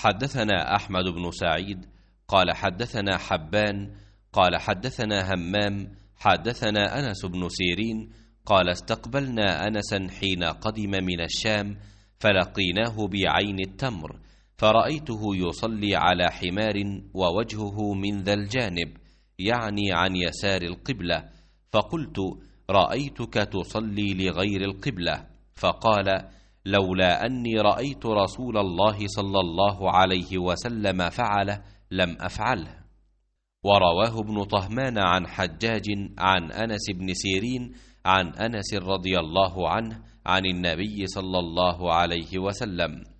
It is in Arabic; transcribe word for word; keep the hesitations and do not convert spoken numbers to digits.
حدثنا أحمد بن سعيد قال حدثنا حبان قال حدثنا همام حدثنا أنس بن سيرين قال استقبلنا أنسا حين قدم من الشام فلقيناه بعين التمر، فرأيته يصلي على حمار ووجهه من ذا الجانب، يعني عن يسار القبلة، فقلت رأيتك تصلي لغير القبلة، فقال لولا أني رأيت رسول الله صلى الله عليه وسلم فعله لم أفعله. ورواه ابن طهمان عن حجاج عن أنس بن سيرين عن أنس رضي الله عنه عن النبي صلى الله عليه وسلم